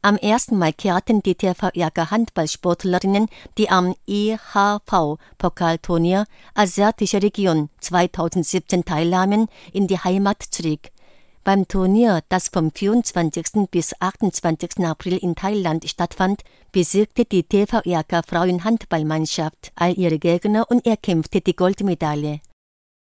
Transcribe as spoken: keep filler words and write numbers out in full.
Am ersten Mai kehrten die T V Jerker-Handballsportlerinnen, die am I H V-Pokalturnier Asiatische Region zweitausendsiebzehn teilnahmen, in die Heimat zurück. Beim Turnier, das vom vierundzwanzigsten bis achtundzwanzigsten April in Thailand stattfand, besiegte die T V Jerker Frauenhandballmannschaft all ihre Gegner und erkämpfte die Goldmedaille.